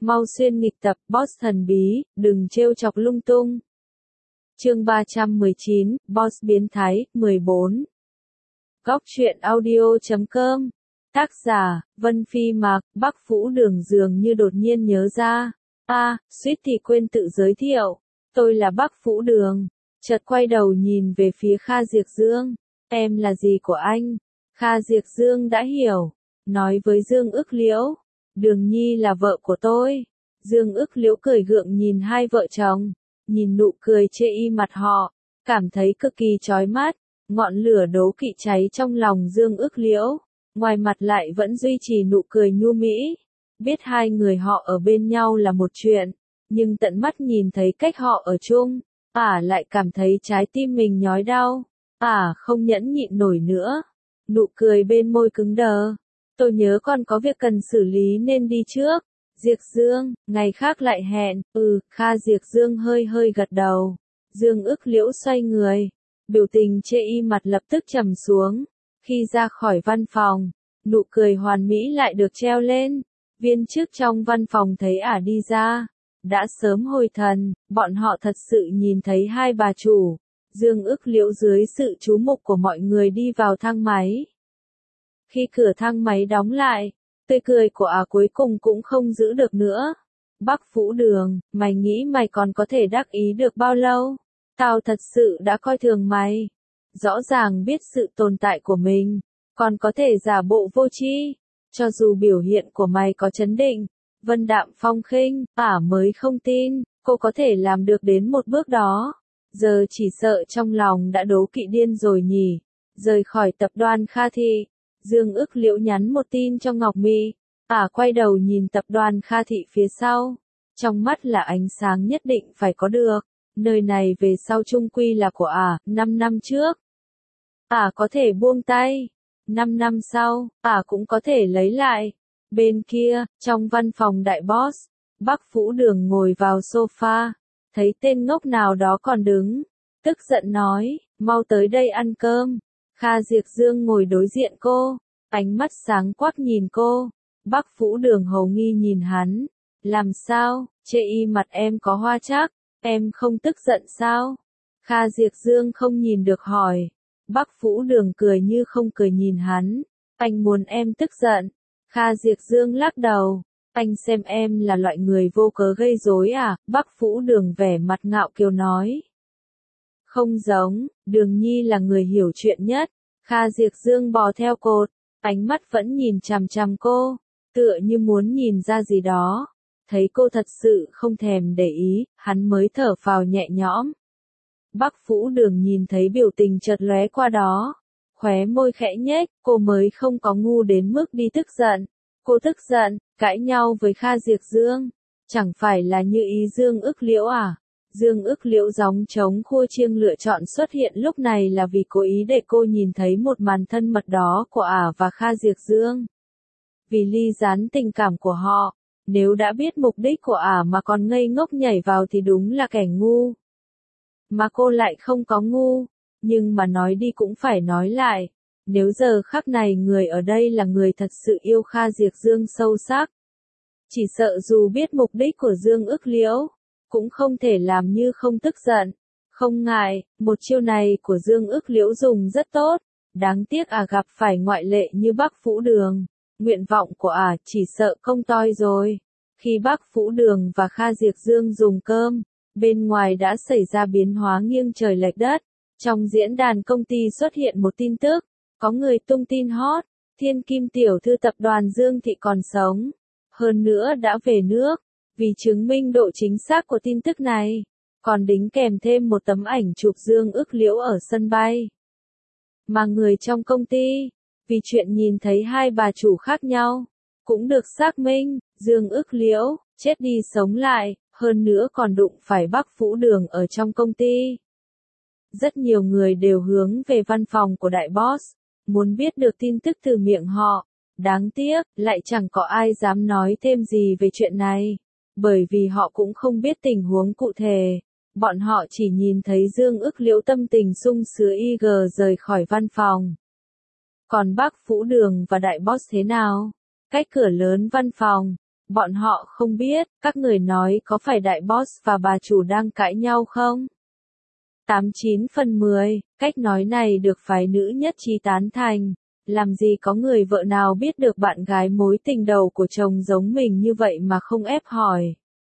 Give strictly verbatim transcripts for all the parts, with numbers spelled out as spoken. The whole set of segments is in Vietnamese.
Mau xuyên nghịch tập, boss thần bí, đừng trêu chọc lung tung. Chương ba trăm mười chín, Boss biến thái, mười bốn. Góc truyện audio chấm com. Tác giả, Vân Phi Mạc. Bắc Phũ Đường dường như đột nhiên nhớ ra. a à, suýt thì quên tự giới thiệu. Tôi là Bắc Phũ Đường. Chợt quay đầu nhìn về phía Kha Diệp Dương. Em là gì của anh? Kha Diệp Dương đã hiểu. Nói với Dương Ức Liễu. Đường Nhi là vợ của tôi. Dương Ức Liễu cười gượng nhìn hai vợ chồng. Nhìn nụ cười chê y mặt họ. Cảm thấy cực kỳ chói mắt. Ngọn lửa đố kỵ cháy trong lòng Dương Ức Liễu. Ngoài mặt lại vẫn duy trì nụ cười nhu mỹ. Biết hai người họ ở bên nhau là một chuyện. Nhưng tận mắt nhìn thấy cách họ ở chung. Ả à, lại cảm thấy trái tim mình nhói đau. Ả à, không nhẫn nhịn nổi nữa. Nụ cười bên môi cứng đờ. Tôi nhớ con có việc cần xử lý nên đi trước. Diệp Dương, ngày khác lại hẹn. Ừ, Kha Diệp Dương hơi hơi gật đầu. Dương Ức Liễu xoay người. Biểu tình chê y mặt lập tức trầm xuống. Khi ra khỏi văn phòng, nụ cười hoàn mỹ lại được treo lên. Viên chức trong văn phòng thấy Ả đi ra. Đã sớm hồi thần, bọn họ thật sự nhìn thấy hai bà chủ. Dương Ức Liễu dưới sự chú mục của mọi người đi vào thang máy. Khi cửa thang máy đóng lại, tươi cười của Ả cuối cùng cũng không giữ được nữa. Bắc Phũ Đường, mày nghĩ mày còn có thể đắc ý được bao lâu? Tao thật sự đã coi thường mày. Rõ ràng biết sự tồn tại của mình, còn có thể giả bộ vô tri. Cho dù biểu hiện của mày có chấn định, vân đạm phong khinh, Ả mới không tin, cô có thể làm được đến một bước đó. Giờ chỉ sợ trong lòng đã đố kỵ điên rồi nhỉ. Rời khỏi tập đoàn Kha Thị, Dương Ức Liễu nhắn một tin cho Ngọc My. Ả quay đầu nhìn tập đoàn Kha Thị phía sau. Trong mắt là ánh sáng nhất định phải có được. Nơi này về sau chung quy là của Ả, năm năm trước. Ả có thể buông tay. năm năm sau, Ả cũng có thể lấy lại. Bên kia, trong văn phòng đại boss, Bắc Phũ Đường ngồi vào sofa. Thấy tên ngốc nào đó còn đứng. Tức giận nói, mau tới đây ăn cơm. Kha Diệp Dương ngồi đối diện cô. Ánh mắt sáng quắc nhìn cô. Bắc Phũ Đường hầu nghi nhìn hắn. Làm sao, chê y mặt em có hoa chắc. Em không tức giận sao? Kha Diệp Dương không nhìn được hỏi. Bắc Phũ Đường cười như không cười nhìn hắn. Anh muốn em tức giận. Kha Diệp Dương lắc đầu. Anh xem em là loại người vô cớ gây rối à? Bắc Phũ Đường vẻ mặt ngạo kiều nói. Không giống, Đường Nhi là người hiểu chuyện nhất. Kha Diệp Dương bò theo cột. Ánh mắt vẫn nhìn chằm chằm cô. Tựa như muốn nhìn ra gì đó. Thấy cô thật sự không thèm để ý, hắn mới thở phào nhẹ nhõm. Bắc Phũ Đường nhìn thấy biểu tình chợt lóe qua đó. Khóe môi khẽ nhếch, cô mới không có ngu đến mức đi tức giận. Cô tức giận, cãi nhau với Kha Diệp Dương. Chẳng phải là như ý Dương Ức Liễu à? Dương Ức Liễu gióng trống khua chiêng lựa chọn xuất hiện lúc này là vì cố ý để cô nhìn thấy một màn thân mật đó của Ả và Kha Diệp Dương. Vì ly gián tình cảm của họ. Nếu đã biết mục đích của Ả mà còn ngây ngốc nhảy vào thì đúng là kẻ ngu. Mà cô lại không có ngu. Nhưng mà nói đi cũng phải nói lại. Nếu giờ khắc này người ở đây là người thật sự yêu Kha Diệp Dương sâu sắc. Chỉ sợ dù biết mục đích của Dương Ức Liễu. Cũng không thể làm như không tức giận. Không ngại, một chiêu này của Dương Ức Liễu dùng rất tốt. Đáng tiếc Ả gặp phải ngoại lệ như Bắc Phũ Đường. Nguyện vọng của Ả chỉ sợ không toi rồi. Khi Bắc Phũ Đường và Kha Diệp Dương dùng cơm, bên ngoài đã xảy ra biến hóa nghiêng trời lệch đất. Trong diễn đàn công ty xuất hiện một tin tức, có người tung tin hot, Thiên Kim tiểu thư tập đoàn Dương Thị còn sống. Hơn nữa đã về nước, vì chứng minh độ chính xác của tin tức này, còn đính kèm thêm một tấm ảnh chụp Dương Ức Liễu ở sân bay. Mà người trong công ty, vì chuyện nhìn thấy hai bà chủ khác nhau, cũng được xác minh, Dương Ức Liễu, chết đi sống lại, hơn nữa còn đụng phải Bắc Phũ Đường ở trong công ty. Rất nhiều người đều hướng về văn phòng của đại boss, muốn biết được tin tức từ miệng họ. Đáng tiếc, lại chẳng có ai dám nói thêm gì về chuyện này, bởi vì họ cũng không biết tình huống cụ thể. Bọn họ chỉ nhìn thấy Dương Ức Liễu tâm tình sung sướng y gờ rời khỏi văn phòng. Còn Bắc Phũ Đường và đại boss thế nào? Cách cửa lớn văn phòng, Bọn họ không biết, các người nói có phải đại boss và bà chủ đang cãi nhau không? tám chín phần mười, cách nói này được phái nữ nhất trí tán thành. Làm gì có người vợ nào biết được bạn gái mối tình đầu của chồng giống mình như vậy mà không ép hỏi.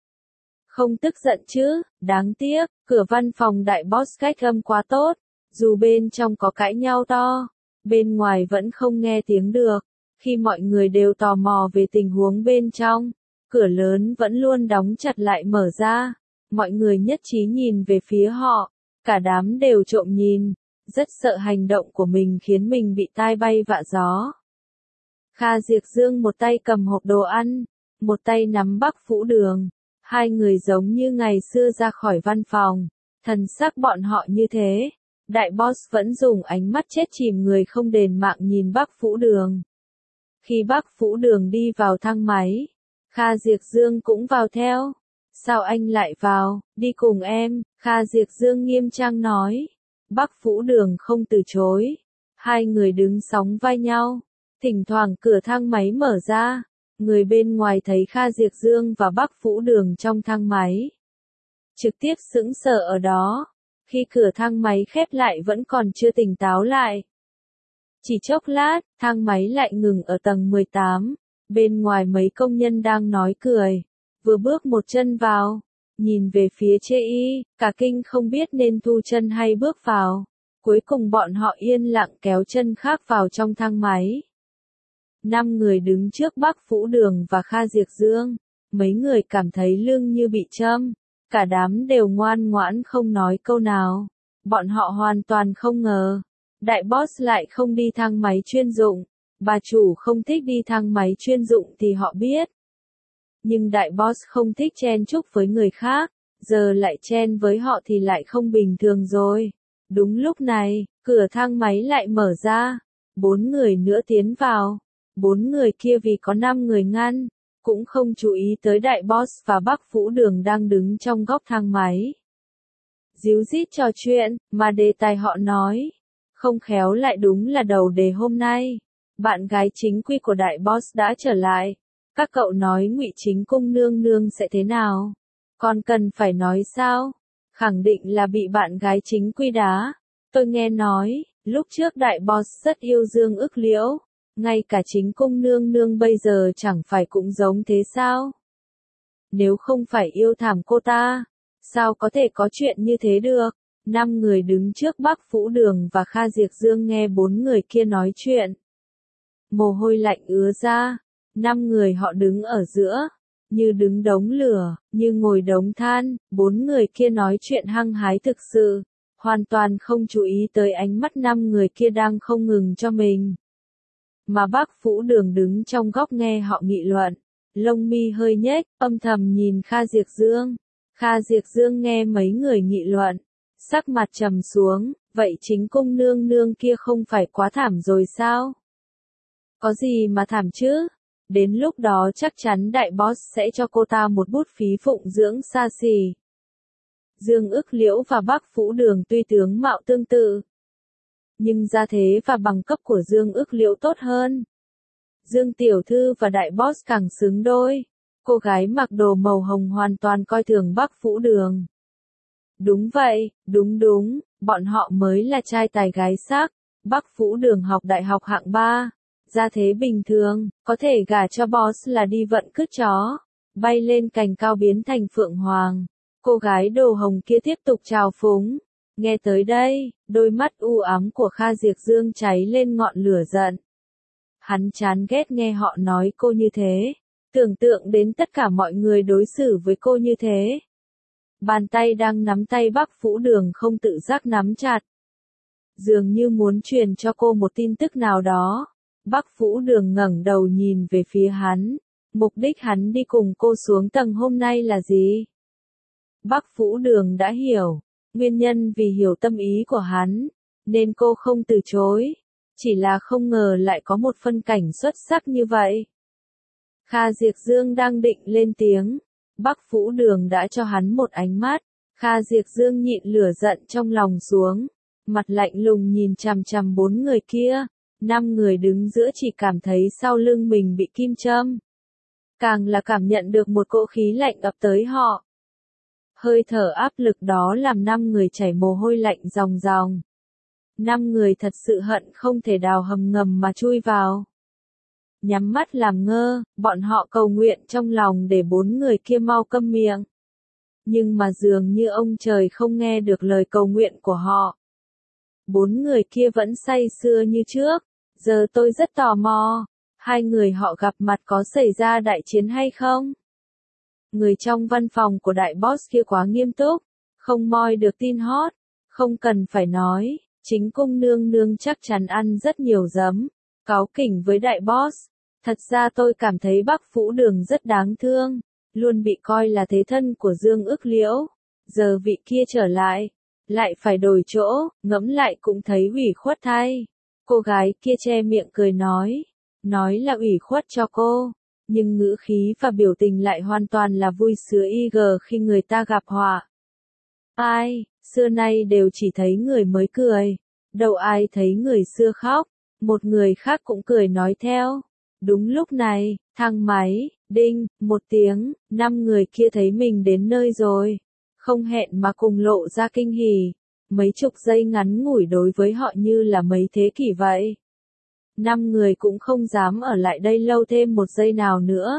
Không tức giận chứ, đáng tiếc, cửa văn phòng đại boss cách âm quá tốt. Dù bên trong có cãi nhau to, bên ngoài vẫn không nghe tiếng được. Khi mọi người đều tò mò về tình huống bên trong, cửa lớn vẫn luôn đóng chặt lại mở ra. Mọi người nhất trí nhìn về phía họ, cả đám đều trộm nhìn, rất sợ hành động của mình khiến mình bị tai bay vạ gió. Kha Diệp Dương một tay cầm hộp đồ ăn, một tay nắm Bắc Vũ Đường. Hai người giống như ngày xưa ra khỏi văn phòng, thần sắc bọn họ như thế. Đại boss vẫn dùng ánh mắt chết chìm người không đền mạng nhìn Bắc Vũ Đường. Khi Bắc Vũ Đường đi vào thang máy, Kha Diệp Dương cũng vào theo. Sao anh lại vào, đi cùng em, Kha Diệp Dương nghiêm trang nói. Bắc Vũ Đường không từ chối. Hai người đứng sóng vai nhau. Thỉnh thoảng cửa thang máy mở ra. Người bên ngoài thấy Kha Diệp Dương và Bắc Vũ Đường trong thang máy. Trực tiếp sững sờ ở đó. Khi cửa thang máy khép lại vẫn còn chưa tỉnh táo lại. Chỉ chốc lát, thang máy lại ngừng ở tầng mười tám. Bên ngoài mấy công nhân đang nói cười. Vừa bước một chân vào. Nhìn về phía Chê Y, cả kinh không biết nên thu chân hay bước vào. Cuối cùng bọn họ yên lặng kéo chân khác vào trong thang máy. Năm người đứng trước Bắc Vũ Đường và Kha Diệp Dương. Mấy người cảm thấy lưng như bị châm. Cả đám đều ngoan ngoãn không nói câu nào. Bọn họ hoàn toàn không ngờ. Đại boss lại không đi thang máy chuyên dụng. Bà chủ không thích đi thang máy chuyên dụng thì họ biết. Nhưng đại boss không thích chen chúc với người khác. Giờ lại chen với họ thì lại không bình thường rồi. Đúng lúc này, cửa thang máy lại mở ra. Bốn người nữa tiến vào. Bốn người kia vì có năm người ngăn, cũng không chú ý tới đại boss và Bắc Vũ Đường đang đứng trong góc thang máy. Díu dít trò chuyện, mà đề tài họ nói, không khéo lại đúng là đầu đề hôm nay. Bạn gái chính quy của đại boss đã trở lại. Các cậu nói Ngụy Chính Cung nương nương sẽ thế nào? Còn cần phải nói sao? Khẳng định là bị bạn gái chính quy đá. Tôi nghe nói, lúc trước đại boss rất yêu Dương Ức Liễu. Ngay cả chính cung nương nương bây giờ chẳng phải cũng giống thế sao? Nếu không phải yêu thảm cô ta, sao có thể có chuyện như thế được? Năm người đứng trước Bắc Vũ Đường và Kha Diệp Dương nghe bốn người kia nói chuyện. Mồ hôi lạnh ứa ra, năm người họ đứng ở giữa, như đứng đống lửa, như ngồi đống than, bốn người kia nói chuyện hăng hái thực sự, hoàn toàn không chú ý tới ánh mắt năm người kia đang không ngừng cho mình. Mà Bắc Vũ Đường đứng trong góc nghe họ nghị luận, lông mi hơi nhếch, âm thầm nhìn Kha Diệp Dương. Kha Diệp Dương nghe mấy người nghị luận, sắc mặt trầm xuống, vậy chính cung nương nương kia không phải quá thảm rồi sao? Có gì mà thảm chứ? Đến lúc đó chắc chắn đại boss sẽ cho cô ta một bút phí phụng dưỡng xa xỉ. Dương Ức Liễu và Bắc Vũ Đường tuy tướng mạo tương tự, nhưng gia thế và bằng cấp của Dương Ức Liễu tốt hơn. Dương Tiểu Thư và đại boss càng xứng đôi. Cô gái mặc đồ màu hồng hoàn toàn coi thường Bắc Vũ Đường. Đúng vậy, đúng đúng, bọn họ mới là trai tài gái sắc. Bắc Vũ Đường học đại học hạng ba, gia thế bình thường, có thể gả cho boss là đi vận cứt chó, bay lên cành cao biến thành phượng hoàng. Cô gái đồ hồng kia tiếp tục trào phúng. Nghe tới đây, đôi mắt u ám của Kha Diệp Dương cháy lên ngọn lửa giận. Hắn chán ghét nghe họ nói cô như thế, tưởng tượng đến tất cả mọi người đối xử với cô như thế. Bàn tay đang nắm tay Bắc Vũ Đường không tự giác nắm chặt. Dường như muốn truyền cho cô một tin tức nào đó. Bắc Vũ Đường ngẩng đầu nhìn về phía hắn. Mục đích hắn đi cùng cô xuống tầng hôm nay là gì? Bắc Vũ Đường đã hiểu. Nguyên nhân vì hiểu tâm ý của hắn, nên cô không từ chối. Chỉ là không ngờ lại có một phân cảnh xuất sắc như vậy. Kha Diệp Dương đang định lên tiếng. Bắc Vũ Đường đã cho hắn một ánh mắt. Kha Diệp Dương nhịn lửa giận trong lòng xuống. Mặt lạnh lùng nhìn chằm chằm bốn người kia. Năm người đứng giữa chỉ cảm thấy sau lưng mình bị kim châm. càng là cảm nhận được một cỗ khí lạnh ập tới họ. Hơi thở áp lực đó làm năm người chảy mồ hôi lạnh ròng ròng. Năm người thật sự hận không thể đào hầm ngầm mà chui vào. Nhắm mắt làm ngơ, bọn họ cầu nguyện trong lòng để bốn người kia mau câm miệng. Nhưng mà dường như ông trời không nghe được lời cầu nguyện của họ. Bốn người kia vẫn say sưa như trước. Giờ tôi rất tò mò, hai người họ gặp mặt có xảy ra đại chiến hay không? Người trong văn phòng của đại boss kia quá nghiêm túc, không moi được tin hot, không cần phải nói, chính cung nương nương chắc chắn ăn rất nhiều giấm, cáu kỉnh với đại boss. Thật ra tôi cảm thấy Bắc Vũ Đường rất đáng thương, luôn bị coi là thế thân của Dương Ức Liễu, giờ vị kia trở lại, lại phải đổi chỗ, ngẫm lại cũng thấy ủy khuất thay. Cô gái kia che miệng cười nói, nói là ủy khuất cho cô, nhưng ngữ khí và biểu tình lại hoàn toàn là vui sướng y gờ khi người ta gặp họa. Ai, xưa nay đều chỉ thấy người mới cười, đâu ai thấy người xưa khóc, một người khác cũng cười nói theo. Đúng lúc này, thang máy, đinh, một tiếng, năm người kia thấy mình đến nơi rồi, không hẹn mà cùng lộ ra kinh hỉ. Mấy chục giây ngắn ngủi đối với họ như là mấy thế kỷ vậy. Năm người cũng không dám ở lại đây lâu thêm một giây nào nữa.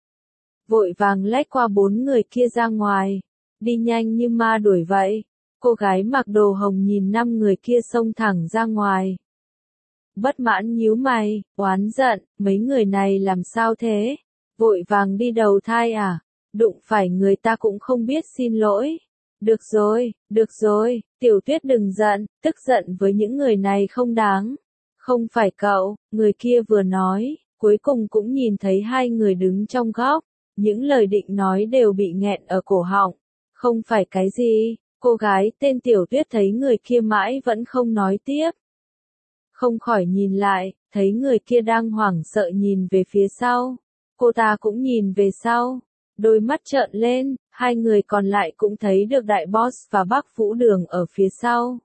Vội vàng lách qua bốn người kia ra ngoài, đi nhanh như ma đuổi vậy. Cô gái mặc đồ hồng nhìn năm người kia xông thẳng ra ngoài. Bất mãn nhíu mày, oán giận, mấy người này làm sao thế? Vội vàng đi đầu thai à? Đụng phải người ta cũng không biết xin lỗi. Được rồi, được rồi, Tiểu Tuyết đừng giận, tức giận với những người này không đáng. Không phải cậu, người kia vừa nói, cuối cùng cũng nhìn thấy hai người đứng trong góc. Những lời định nói đều bị nghẹn ở cổ họng. Không phải cái gì, cô gái tên Tiểu Tuyết thấy người kia mãi vẫn không nói tiếp. Không khỏi nhìn lại, thấy người kia đang hoảng sợ nhìn về phía sau. Cô ta cũng nhìn về sau. Đôi mắt trợn lên, hai người còn lại cũng thấy được đại boss và Bắc Vũ Đường ở phía sau.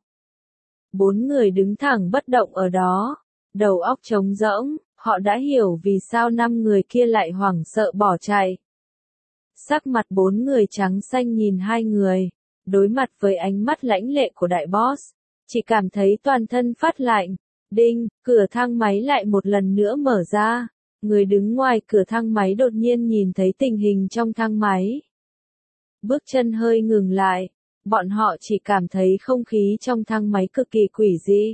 Bốn người đứng thẳng bất động ở đó, đầu óc trống rỗng, họ đã hiểu vì sao năm người kia lại hoảng sợ bỏ chạy. Sắc mặt bốn người trắng xanh nhìn hai người, đối mặt với ánh mắt lãnh lệ của đại boss, chỉ cảm thấy toàn thân phát lạnh. Đinh, cửa thang máy lại một lần nữa mở ra. Người đứng ngoài cửa thang máy đột nhiên nhìn thấy tình hình trong thang máy. Bước chân hơi ngừng lại, bọn họ chỉ cảm thấy không khí trong thang máy cực kỳ quỷ dị.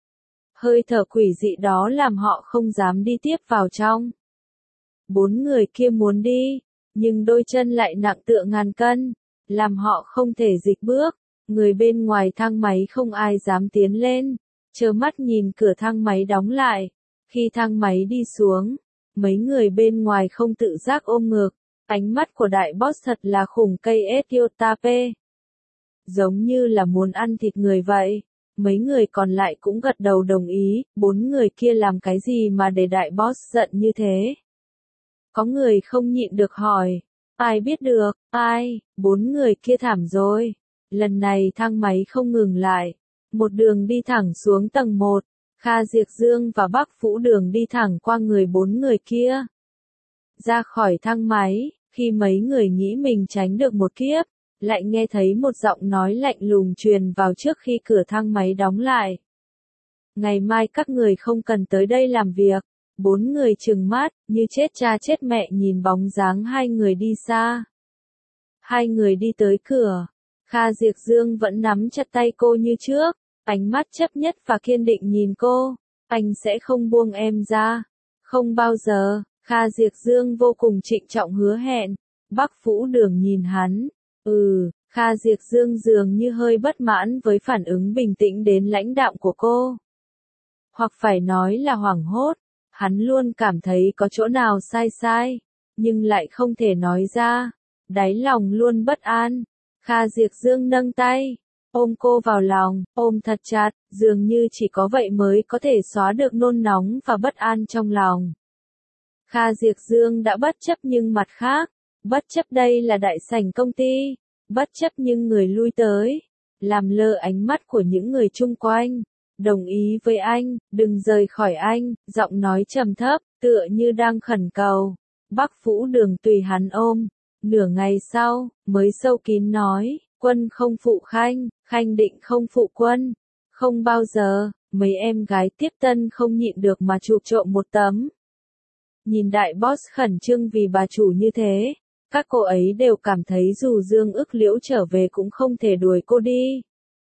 Hơi thở quỷ dị đó làm họ không dám đi tiếp vào trong. Bốn người kia muốn đi, nhưng đôi chân lại nặng tựa ngàn cân, làm họ không thể dịch bước. Người bên ngoài thang máy không ai dám tiến lên, trơ mắt nhìn cửa thang máy đóng lại. Khi thang máy đi xuống, mấy người bên ngoài không tự giác ôm ngực, ánh mắt của đại boss thật là khủng cây Etiotape. Giống như là muốn ăn thịt người vậy. Mấy người còn lại cũng gật đầu đồng ý, bốn người kia làm cái gì mà để đại boss giận như thế? Có người không nhịn được hỏi, ai biết được, ai, bốn người kia thảm rồi. Lần này thang máy không ngừng lại, một đường đi thẳng xuống tầng một. Kha Diệp Dương và Bắc Vũ Đường đi thẳng qua người bốn người kia. Ra khỏi thang máy, khi mấy người nghĩ mình tránh được một kiếp, lại nghe thấy một giọng nói lạnh lùng truyền vào trước khi cửa thang máy đóng lại. Ngày mai các người không cần tới đây làm việc. Bốn người trừng mắt, như chết cha chết mẹ nhìn bóng dáng hai người đi xa. Hai người đi tới cửa. Kha Diệp Dương vẫn nắm chặt tay cô như trước. Ánh mắt chấp nhất và kiên định nhìn cô, anh sẽ không buông em ra. Không bao giờ, Kha Diệp Dương vô cùng trịnh trọng hứa hẹn. Bắc Vũ Đường nhìn hắn, ừ, Kha Diệp Dương dường như hơi bất mãn với phản ứng bình tĩnh đến lãnh đạm của cô. Hoặc phải nói là hoảng hốt, hắn luôn cảm thấy có chỗ nào sai sai, nhưng lại không thể nói ra, đáy lòng luôn bất an. Kha Diệp Dương nâng tay, ôm cô vào lòng, ôm thật chặt, dường như chỉ có vậy mới có thể xóa được nôn nóng và bất an trong lòng. Kha Diệp Dương đã bất chấp nhưng mặt khác, bất chấp đây là đại sảnh công ty, bất chấp những người lui tới, làm lơ ánh mắt của những người chung quanh, đồng ý với anh, đừng rời khỏi anh, giọng nói trầm thấp, tựa như đang khẩn cầu. Bắc Vũ Đường tùy hắn ôm. Nửa ngày sau, mới sâu kín nói, quân không phụ khanh, khanh định không phụ quân. Không bao giờ, mấy em gái tiếp tân không nhịn được mà chụp trộm một tấm. Nhìn đại boss khẩn trương vì bà chủ như thế, các cô ấy đều cảm thấy dù Dương Ức Liễu trở về cũng không thể đuổi cô đi.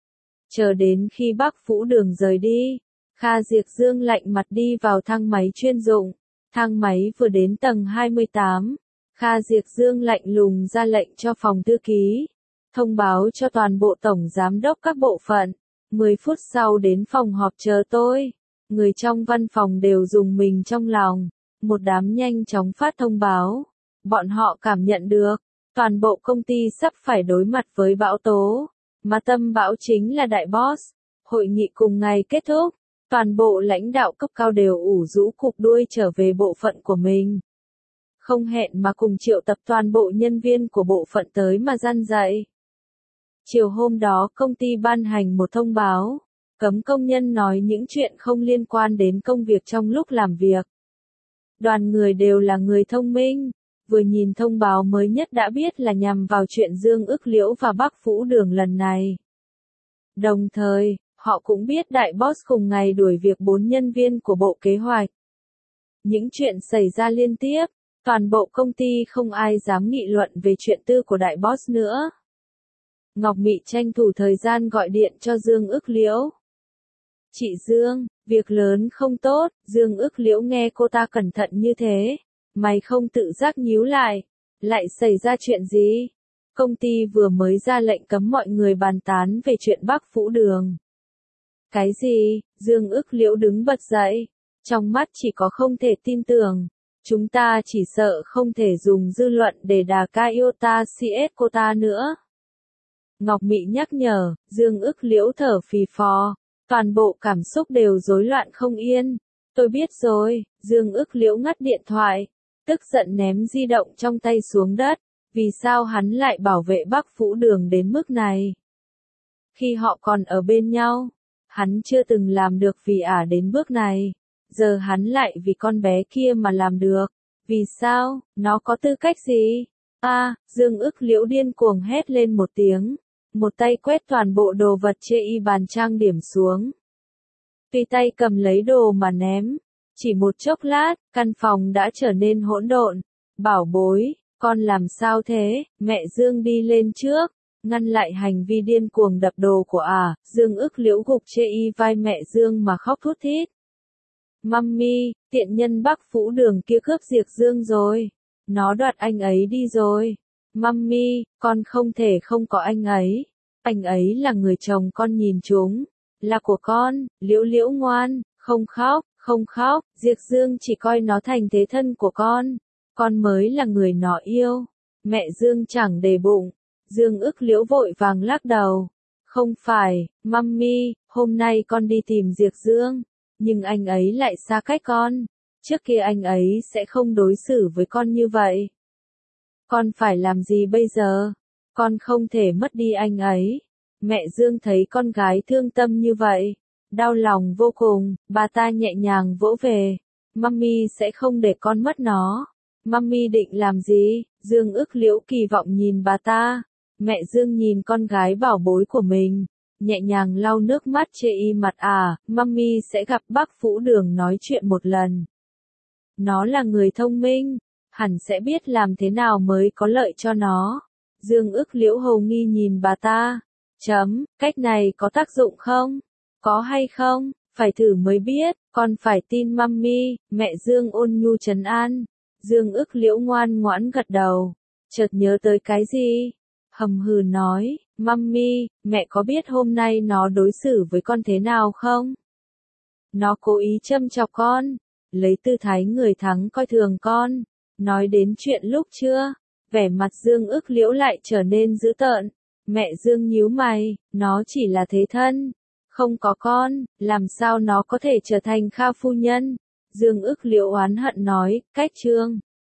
Chờ đến khi Bắc Vũ Đường rời đi, Kha Diệp Dương lạnh mặt đi vào thang máy chuyên dụng. Thang máy vừa đến tầng hai mươi tám, Kha Diệp Dương lạnh lùng ra lệnh cho phòng thư ký, thông báo cho toàn bộ tổng giám đốc các bộ phận, mười phút sau đến phòng họp chờ tôi. Người trong văn phòng đều rùng mình trong lòng, một đám nhanh chóng phát thông báo. Bọn họ cảm nhận được, toàn bộ công ty sắp phải đối mặt với bão tố, mà tâm bão chính là đại boss. Hội nghị cùng ngày kết thúc, toàn bộ lãnh đạo cấp cao đều ủ rũ cụp đuôi trở về bộ phận của mình. Không hẹn mà cùng triệu tập toàn bộ nhân viên của bộ phận tới mà răn dạy. Chiều hôm đó công ty ban hành một thông báo, cấm công nhân nói những chuyện không liên quan đến công việc trong lúc làm việc. Đoàn người đều là người thông minh, vừa nhìn thông báo mới nhất đã biết là nhằm vào chuyện Dương Ức Liễu và Bắc Vũ Đường lần này. Đồng thời, họ cũng biết đại boss cùng ngày đuổi việc bốn nhân viên của bộ kế hoạch. Những chuyện xảy ra liên tiếp, toàn bộ công ty không ai dám nghị luận về chuyện tư của đại boss nữa. Ngọc Mị tranh thủ thời gian gọi điện cho Dương Ức Liễu. Chị Dương, việc lớn không tốt. Dương Ức Liễu nghe cô ta cẩn thận như thế, mày không tự giác nhíu lại. Lại xảy ra chuyện gì? Công ty vừa mới ra lệnh cấm mọi người bàn tán về chuyện Bắc Vũ Đường. Cái gì? Dương Ức Liễu đứng bật dậy, trong mắt chỉ có không thể tin tưởng. Chúng ta chỉ sợ không thể dùng dư luận để đà ca Iota xê ét cô ta nữa. Ngọc Mị nhắc nhở. Dương Ức Liễu thở phì phò, toàn bộ cảm xúc đều rối loạn không yên. Tôi biết rồi. Dương Ức Liễu ngắt điện thoại, tức giận ném di động trong tay xuống đất. Vì sao hắn lại bảo vệ Bắc Vũ Đường đến mức này? Khi họ còn ở bên nhau, hắn chưa từng làm được vì ả đến bước này. Giờ hắn lại vì con bé kia mà làm được. Vì sao? Nó có tư cách gì? A, à, Dương Ức Liễu điên cuồng hét lên một tiếng, một tay quét toàn bộ đồ vật trên y bàn trang điểm xuống. Tùy tay cầm lấy đồ mà ném. Chỉ một chốc lát, căn phòng đã trở nên hỗn độn. Bảo bối, con làm sao thế? Mẹ Dương đi lên trước, ngăn lại hành vi điên cuồng đập đồ của ả. À. Dương Ức Liễu gục trên y vai mẹ Dương mà khóc thút thít. Mummy, tiện nhân Bắc Vũ Đường kia cướp Diệp Dương rồi. Nó đoạt anh ấy đi rồi. Mummy, con không thể không có anh ấy. Anh ấy là người chồng con nhìn chúng. Là của con. Liễu Liễu ngoan, không khóc, không khóc. Diệp Dương chỉ coi nó thành thế thân của con. Con mới là người nó yêu. Mẹ Dương chẳng để bụng. Dương Ức Liễu vội vàng lắc đầu. Không phải, Mummy, hôm nay con đi tìm Diệp Dương. Nhưng anh ấy lại xa cách con. Trước kia anh ấy sẽ không đối xử với con như vậy. Con phải làm gì bây giờ? Con không thể mất đi anh ấy. Mẹ Dương thấy con gái thương tâm như vậy, đau lòng vô cùng. Bà ta nhẹ nhàng vỗ về. Mummy sẽ không để con mất nó. Mummy định làm gì? Dương Ức Liễu kỳ vọng nhìn bà ta. Mẹ Dương nhìn con gái bảo bối của mình, nhẹ nhàng lau nước mắt trên y mặt. À, Mummy sẽ gặp Bắc Vũ Đường nói chuyện một lần. Nó là người thông minh, hẳn sẽ biết làm thế nào mới có lợi cho nó. Dương Ức Liễu hầu nghi nhìn bà ta. Chấm, cách này có tác dụng không? Có hay không? Phải thử mới biết, con phải tin Mummy. Mẹ Dương ôn nhu trấn an. Dương Ức Liễu ngoan ngoãn gật đầu, chợt nhớ tới cái gì, hầm hừ nói, Mummy, mẹ có biết hôm nay nó đối xử với con thế nào không? Nó cố ý châm chọc con, lấy tư thái người thắng coi thường con. Nói đến chuyện lúc trưa, vẻ mặt Dương Ức Liễu lại trở nên dữ tợn. Mẹ Dương nhíu mày, nó chỉ là thế thân, không có con, làm sao nó có thể trở thành Kha phu nhân? Dương Ức Liễu oán hận nói, cách chương.